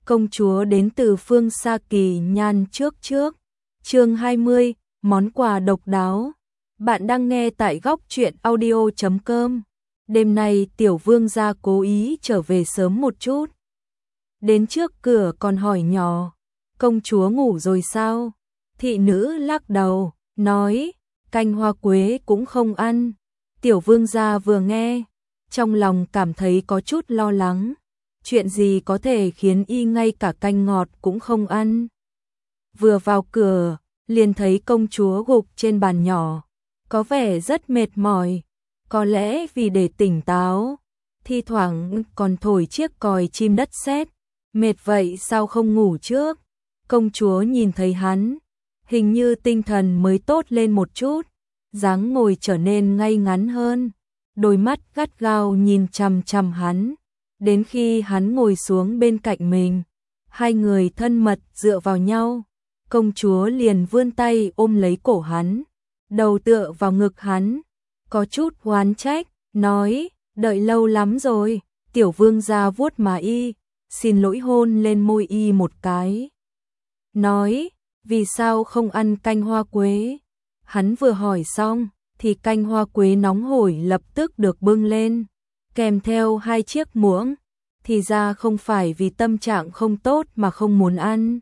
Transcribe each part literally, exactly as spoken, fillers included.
công chúa đến từ phương xa kỳ nhan trước trước. Chương hai mươi, món quà độc đáo. Bạn đang nghe tại góc truyện audio chấm com. Đêm nay tiểu vương gia cố ý trở về sớm một chút. Đến trước cửa còn hỏi nhỏ, công chúa ngủ rồi sao? Thị nữ lắc đầu, nói, canh hoa quế cũng không ăn. Tiểu vương gia vừa nghe, trong lòng cảm thấy có chút lo lắng. Chuyện gì có thể khiến y ngay cả canh ngọt cũng không ăn. Vừa vào cửa, liền thấy công chúa gục trên bàn nhỏ, có vẻ rất mệt mỏi, có lẽ vì để tỉnh táo, thi thoảng còn thổi chiếc còi chim đất sét. Mệt vậy sao không ngủ trước? Công chúa nhìn thấy hắn, hình như tinh thần mới tốt lên một chút, dáng ngồi trở nên ngay ngắn hơn, đôi mắt gắt gao nhìn chằm chằm hắn. Đến khi hắn ngồi xuống bên cạnh mình, hai người thân mật dựa vào nhau, công chúa liền vươn tay ôm lấy cổ hắn, đầu tựa vào ngực hắn, có chút oán trách, nói, đợi lâu lắm rồi. Tiểu vương gia vuốt má y, xin lỗi hôn lên môi y một cái. Nói, vì sao không ăn canh hoa quế? Hắn vừa hỏi xong, thì canh hoa quế nóng hổi lập tức được bưng lên, kèm theo hai chiếc muỗng. Thì ra không phải vì tâm trạng không tốt mà không muốn ăn,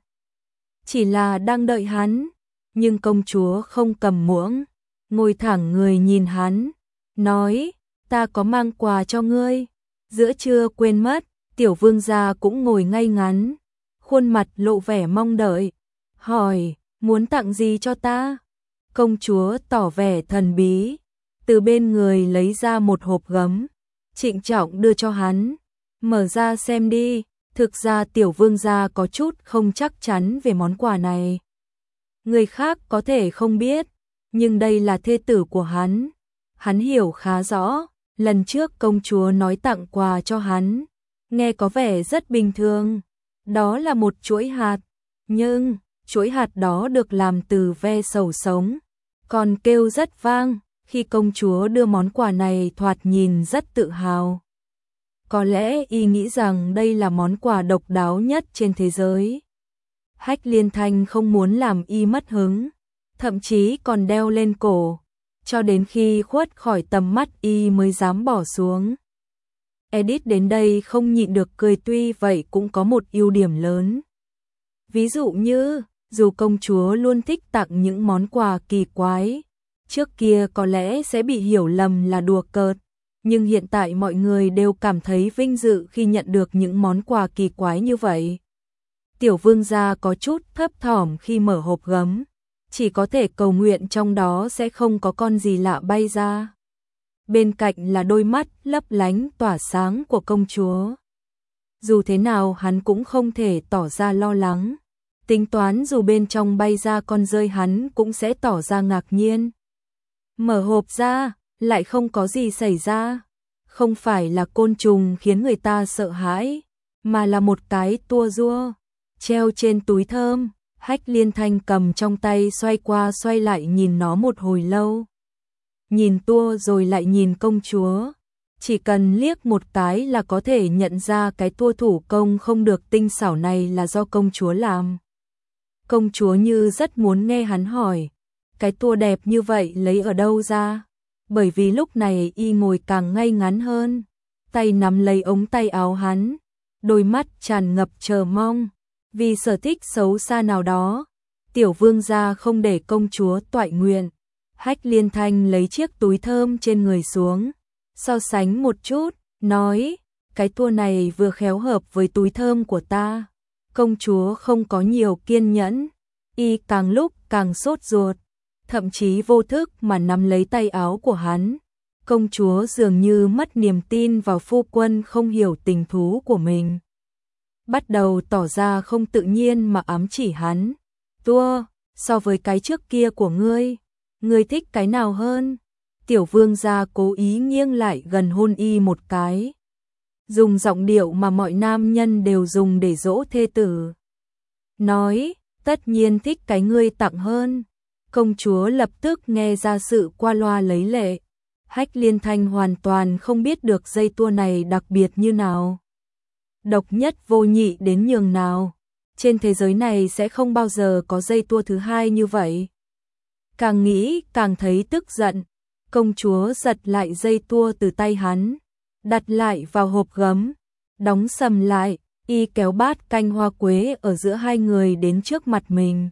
chỉ là đang đợi hắn. Nhưng công chúa không cầm muỗng, ngồi thẳng người nhìn hắn, nói, ta có mang quà cho ngươi. Giữa trưa quên mất, tiểu vương gia cũng ngồi ngay ngắn, khuôn mặt lộ vẻ mong đợi, hỏi, muốn tặng gì cho ta? Công chúa tỏ vẻ thần bí, từ bên người lấy ra một hộp gấm, trịnh trọng đưa cho hắn. Mở ra xem đi. Thực ra tiểu vương gia có chút không chắc chắn về món quà này. Người khác có thể không biết, nhưng đây là thê tử của hắn. Hắn hiểu khá rõ, lần trước công chúa nói tặng quà cho hắn, nghe có vẻ rất bình thường. Đó là một chuỗi hạt, nhưng chuỗi hạt đó được làm từ ve sầu sống, còn kêu rất vang. Khi công chúa đưa món quà này thoạt nhìn rất tự hào. Có lẽ y nghĩ rằng đây là món quà độc đáo nhất trên thế giới. Hách Liên Thanh không muốn làm y mất hứng, thậm chí còn đeo lên cổ, cho đến khi khuất khỏi tầm mắt y mới dám bỏ xuống. Edith đến đây không nhịn được cười, tuy vậy cũng có một ưu điểm lớn. Ví dụ như, dù công chúa luôn thích tặng những món quà kỳ quái, trước kia có lẽ sẽ bị hiểu lầm là đùa cợt. Nhưng hiện tại mọi người đều cảm thấy vinh dự khi nhận được những món quà kỳ quái như vậy. Tiểu vương gia có chút thấp thỏm khi mở hộp gấm, chỉ có thể cầu nguyện trong đó sẽ không có con gì lạ bay ra. Bên cạnh là đôi mắt lấp lánh tỏa sáng của công chúa. Dù thế nào hắn cũng không thể tỏ ra lo lắng, tính toán dù bên trong bay ra con dơi hắn cũng sẽ tỏ ra ngạc nhiên. Mở hộp ra, lại không có gì xảy ra. Không phải là côn trùng khiến người ta sợ hãi, mà là một cái tua rua treo trên túi thơm. Hách Liên Thanh cầm trong tay xoay qua xoay lại nhìn nó một hồi lâu. Nhìn tua rồi lại nhìn công chúa. Chỉ cần liếc một cái là có thể nhận ra cái tua thủ công không được tinh xảo này là do công chúa làm. Công chúa như rất muốn nghe hắn hỏi, cái tua đẹp như vậy lấy ở đâu ra? Bởi vì lúc này y ngồi càng ngay ngắn hơn, tay nắm lấy ống tay áo hắn, đôi mắt tràn ngập chờ mong. Vì sở thích xấu xa nào đó, tiểu vương gia không để công chúa toại nguyện. Hách Liên Thanh lấy chiếc túi thơm trên người xuống, so sánh một chút, nói, cái tua này vừa khéo hợp với túi thơm của ta. Công chúa không có nhiều kiên nhẫn, y càng lúc càng sốt ruột, thậm chí vô thức mà nắm lấy tay áo của hắn. Công chúa dường như mất niềm tin vào phu quân không hiểu tình thú của mình, bắt đầu tỏ ra không tự nhiên mà ám chỉ hắn. Tua, so với cái trước kia của ngươi, ngươi thích cái nào hơn? Tiểu vương gia cố ý nghiêng lại gần hôn y một cái, dùng giọng điệu mà mọi nam nhân đều dùng để dỗ thê tử. Nói, tất nhiên thích cái ngươi tặng hơn. Công chúa lập tức nghe ra sự qua loa lấy lệ. Hách Liên Thanh hoàn toàn không biết được dây tua này đặc biệt như nào. độc nhất vô nhị đến nhường nào. Trên thế giới này sẽ không bao giờ có dây tua thứ hai như vậy. Càng nghĩ càng thấy tức giận, công chúa giật lại dây tua từ tay hắn, đặt lại vào hộp gấm, đóng sầm lại, y kéo bát canh hoa quế ở giữa hai người đến trước mặt mình.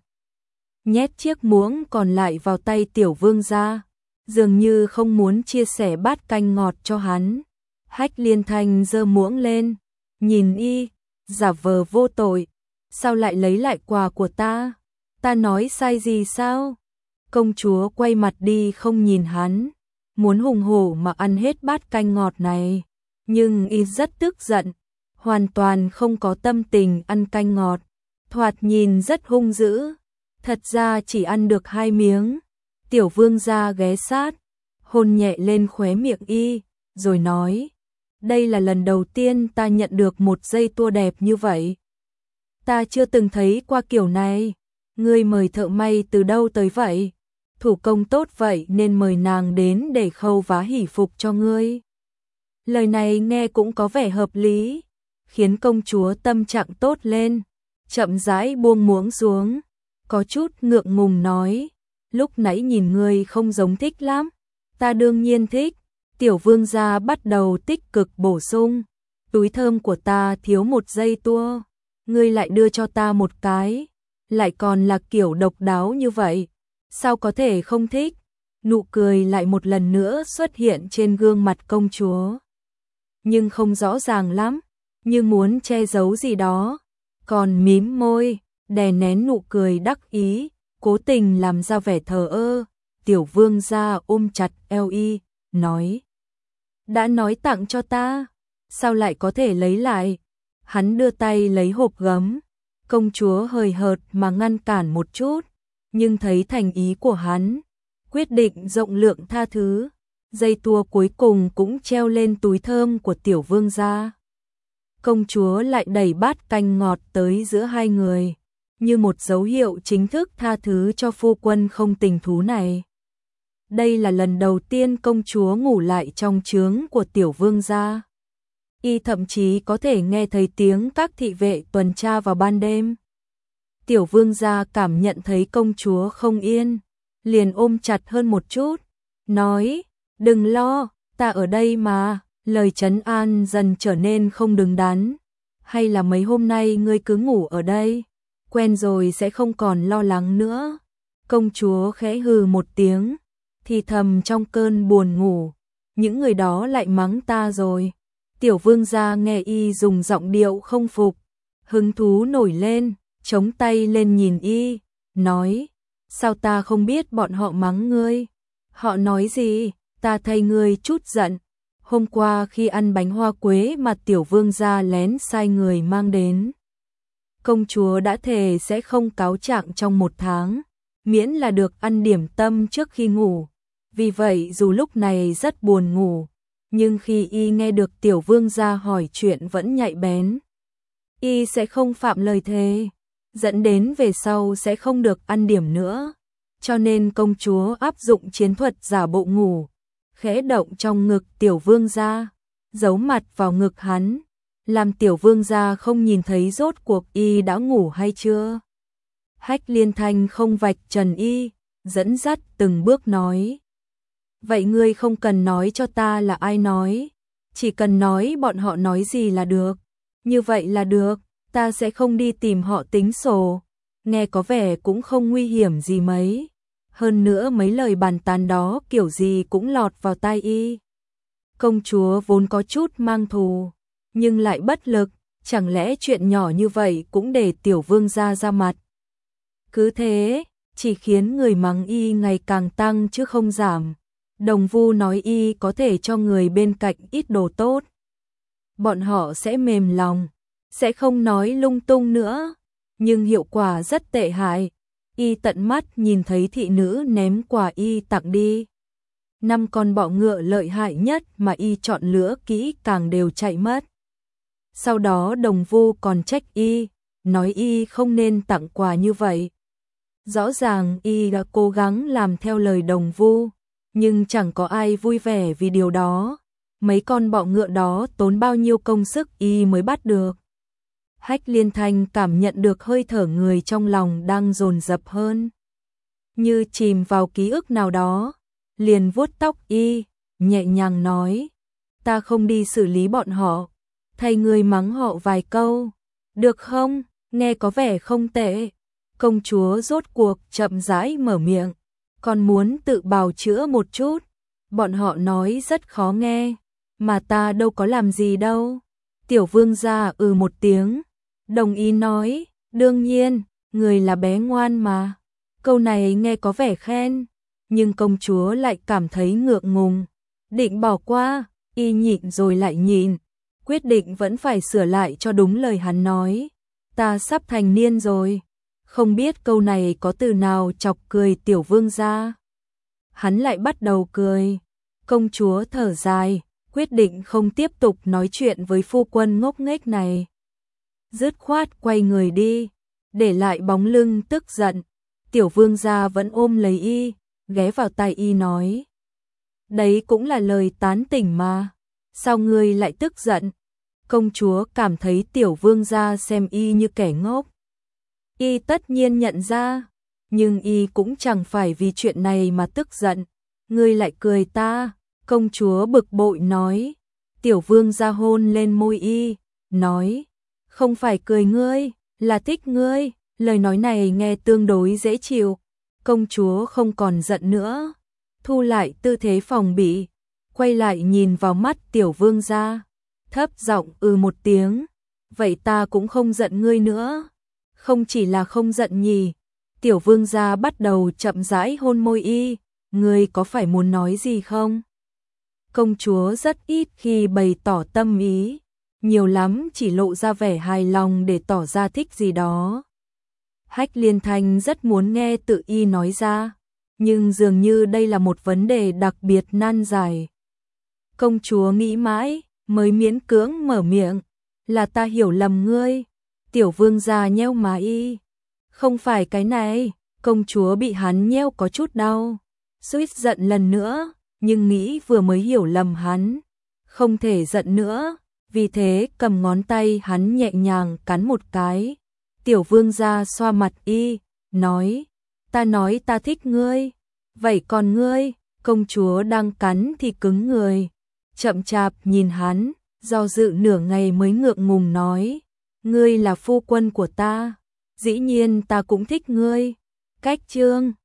Nhét chiếc muỗng còn lại vào tay tiểu vương gia, dường như không muốn chia sẻ bát canh ngọt cho hắn. Hách Liên Thanh giơ muỗng lên, nhìn y, giả vờ vô tội, sao lại lấy lại quà của ta? Ta nói sai gì sao? Công chúa quay mặt đi không nhìn hắn, muốn hùng hổ mà ăn hết bát canh ngọt này, nhưng y rất tức giận, hoàn toàn không có tâm tình ăn canh ngọt, thoạt nhìn rất hung dữ, thật ra chỉ ăn được hai miếng. Tiểu vương gia ghé sát, hôn nhẹ lên khóe miệng y, rồi nói, đây là lần đầu tiên ta nhận được một dây tua đẹp như vậy. Ta chưa từng thấy qua kiểu này, ngươi mời thợ may từ đâu tới vậy? Thủ công tốt vậy nên mời nàng đến để khâu vá hỷ phục cho ngươi. Lời này nghe cũng có vẻ hợp lý, khiến công chúa tâm trạng tốt lên, chậm rãi buông muỗng xuống, có chút ngượng ngùng nói, lúc nãy nhìn ngươi không giống thích lắm, ta đương nhiên thích. Tiểu vương gia bắt đầu tích cực bổ sung, túi thơm của ta thiếu một dây tua, ngươi lại đưa cho ta một cái, lại còn là kiểu độc đáo như vậy, sao có thể không thích? Nụ cười lại một lần nữa xuất hiện trên gương mặt công chúa, nhưng không rõ ràng lắm, như muốn che giấu gì đó, còn mím môi, đè nén nụ cười đắc ý, cố tình làm ra vẻ thờ ơ. Tiểu vương gia ôm chặt eo y, nói, đã nói tặng cho ta, sao lại có thể lấy lại? Hắn đưa tay lấy hộp gấm, công chúa hời hợt mà ngăn cản một chút, nhưng thấy thành ý của hắn, quyết định rộng lượng tha thứ. Dây tua cuối cùng cũng treo lên túi thơm của tiểu vương gia. Công chúa lại đẩy bát canh ngọt tới giữa hai người, như một dấu hiệu chính thức tha thứ cho phu quân không tình thú này. Đây là lần đầu tiên công chúa ngủ lại trong trướng của tiểu vương gia. Y thậm chí có thể nghe thấy tiếng các thị vệ tuần tra vào ban đêm. Tiểu vương gia cảm nhận thấy công chúa không yên, liền ôm chặt hơn một chút, nói, đừng lo, ta ở đây mà. Lời trấn an dần trở nên không đứng đắn. Hay là mấy hôm nay ngươi cứ ngủ ở đây, quen rồi sẽ không còn lo lắng nữa. Công chúa khẽ hừ một tiếng, thì thầm trong cơn buồn ngủ, những người đó lại mắng ta rồi. Tiểu vương gia nghe y dùng giọng điệu không phục, hứng thú nổi lên, chống tay lên nhìn y, nói, sao ta không biết bọn họ mắng ngươi? Họ nói gì? Ta thay ngươi chút giận. Hôm qua khi ăn bánh hoa quế mà tiểu vương gia lén sai người mang đến, công chúa đã thề sẽ không cáo trạng trong một tháng, miễn là được ăn điểm tâm trước khi ngủ. Vì vậy dù lúc này rất buồn ngủ, nhưng khi y nghe được tiểu vương gia hỏi chuyện vẫn nhạy bén, y sẽ không phạm lời thề, dẫn đến về sau sẽ không được ăn điểm nữa. Cho nên công chúa áp dụng chiến thuật giả bộ ngủ, khẽ động trong ngực tiểu vương gia, giấu mặt vào ngực hắn, làm tiểu vương gia không nhìn thấy rốt cuộc y đã ngủ hay chưa. Hách Liên Thanh không vạch trần y, dẫn dắt từng bước nói, vậy ngươi không cần nói cho ta là ai nói, chỉ cần nói bọn họ nói gì là được. Như vậy là được, ta sẽ không đi tìm họ tính sổ. Nghe có vẻ cũng không nguy hiểm gì mấy. Hơn nữa mấy lời bàn tán đó kiểu gì cũng lọt vào tai y. Công chúa vốn có chút mang thù, nhưng lại bất lực, chẳng lẽ chuyện nhỏ như vậy cũng để tiểu vương gia ra mặt. Cứ thế, chỉ khiến người mắng y ngày càng tăng chứ không giảm. Đồng Vu nói y có thể cho người bên cạnh ít đồ tốt, bọn họ sẽ mềm lòng, sẽ không nói lung tung nữa, nhưng hiệu quả rất tệ hại. Y tận mắt nhìn thấy thị nữ ném quà y tặng đi. Năm con bọ ngựa lợi hại nhất mà y chọn lựa kỹ càng đều chạy mất. Sau đó Đồng Vu còn trách y, nói y không nên tặng quà như vậy. Rõ ràng y đã cố gắng làm theo lời Đồng Vu, nhưng chẳng có ai vui vẻ vì điều đó. Mấy con bọ ngựa đó tốn bao nhiêu công sức y mới bắt được. Hách Liên Thanh cảm nhận được hơi thở người trong lòng đang dồn dập hơn. Như chìm vào ký ức nào đó, liền vuốt tóc y, nhẹ nhàng nói, ta không đi xử lý bọn họ, thay người mắng họ vài câu, được không? Nghe có vẻ không tệ. Công chúa rốt cuộc chậm rãi mở miệng, còn muốn tự bào chữa một chút, bọn họ nói rất khó nghe, mà ta đâu có làm gì đâu. Tiểu vương gia ừ một tiếng, đồng ý nói, đương nhiên, người là bé ngoan mà. Câu này nghe có vẻ khen, nhưng công chúa lại cảm thấy ngượng ngùng, định bỏ qua, y nhịn rồi lại nhịn, quyết định vẫn phải sửa lại cho đúng lời hắn nói. Ta sắp thành niên rồi. Không biết câu này có từ nào chọc cười tiểu vương gia. Hắn lại bắt đầu cười. Công chúa thở dài, quyết định không tiếp tục nói chuyện với phu quân ngốc nghếch này. Dứt khoát quay người đi, để lại bóng lưng tức giận. Tiểu vương gia vẫn ôm lấy y, ghé vào tai y nói. Đấy cũng là lời tán tỉnh mà. Sao ngươi lại tức giận? Công chúa cảm thấy tiểu vương gia xem y như kẻ ngốc. Y tất nhiên nhận ra, nhưng y cũng chẳng phải vì chuyện này mà tức giận. Ngươi lại cười ta, công chúa bực bội nói. Tiểu vương gia hôn lên môi y, nói, không phải cười ngươi, là thích ngươi. Lời nói này nghe tương đối dễ chịu. Công chúa không còn giận nữa, thu lại tư thế phòng bị, quay lại nhìn vào mắt tiểu vương gia, thấp giọng ừ một tiếng. Vậy ta cũng không giận ngươi nữa. Không chỉ là không giận nhỉ. Tiểu vương gia bắt đầu chậm rãi hôn môi y. Ngươi có phải muốn nói gì không? Công chúa rất ít khi bày tỏ tâm ý, nhiều lắm chỉ lộ ra vẻ hài lòng để tỏ ra thích gì đó. Hách Liên Thanh rất muốn nghe tự y nói ra, nhưng dường như đây là một vấn đề đặc biệt nan giải. Công chúa nghĩ mãi, mới miễn cưỡng mở miệng, là ta hiểu lầm ngươi. Tiểu vương gia nheo má y. Không phải cái này, công chúa bị hắn nheo có chút đau, suýt giận lần nữa, nhưng nghĩ vừa mới hiểu lầm hắn, không thể giận nữa, vì thế cầm ngón tay hắn nhẹ nhàng cắn một cái. Tiểu vương gia xoa mặt y, nói, ta nói ta thích ngươi, vậy còn ngươi? Công chúa đang cắn thì cứng người, chậm chạp nhìn hắn, do dự nửa ngày mới ngượng ngùng nói, ngươi là phu quân của ta, dĩ nhiên ta cũng thích ngươi. Cách chương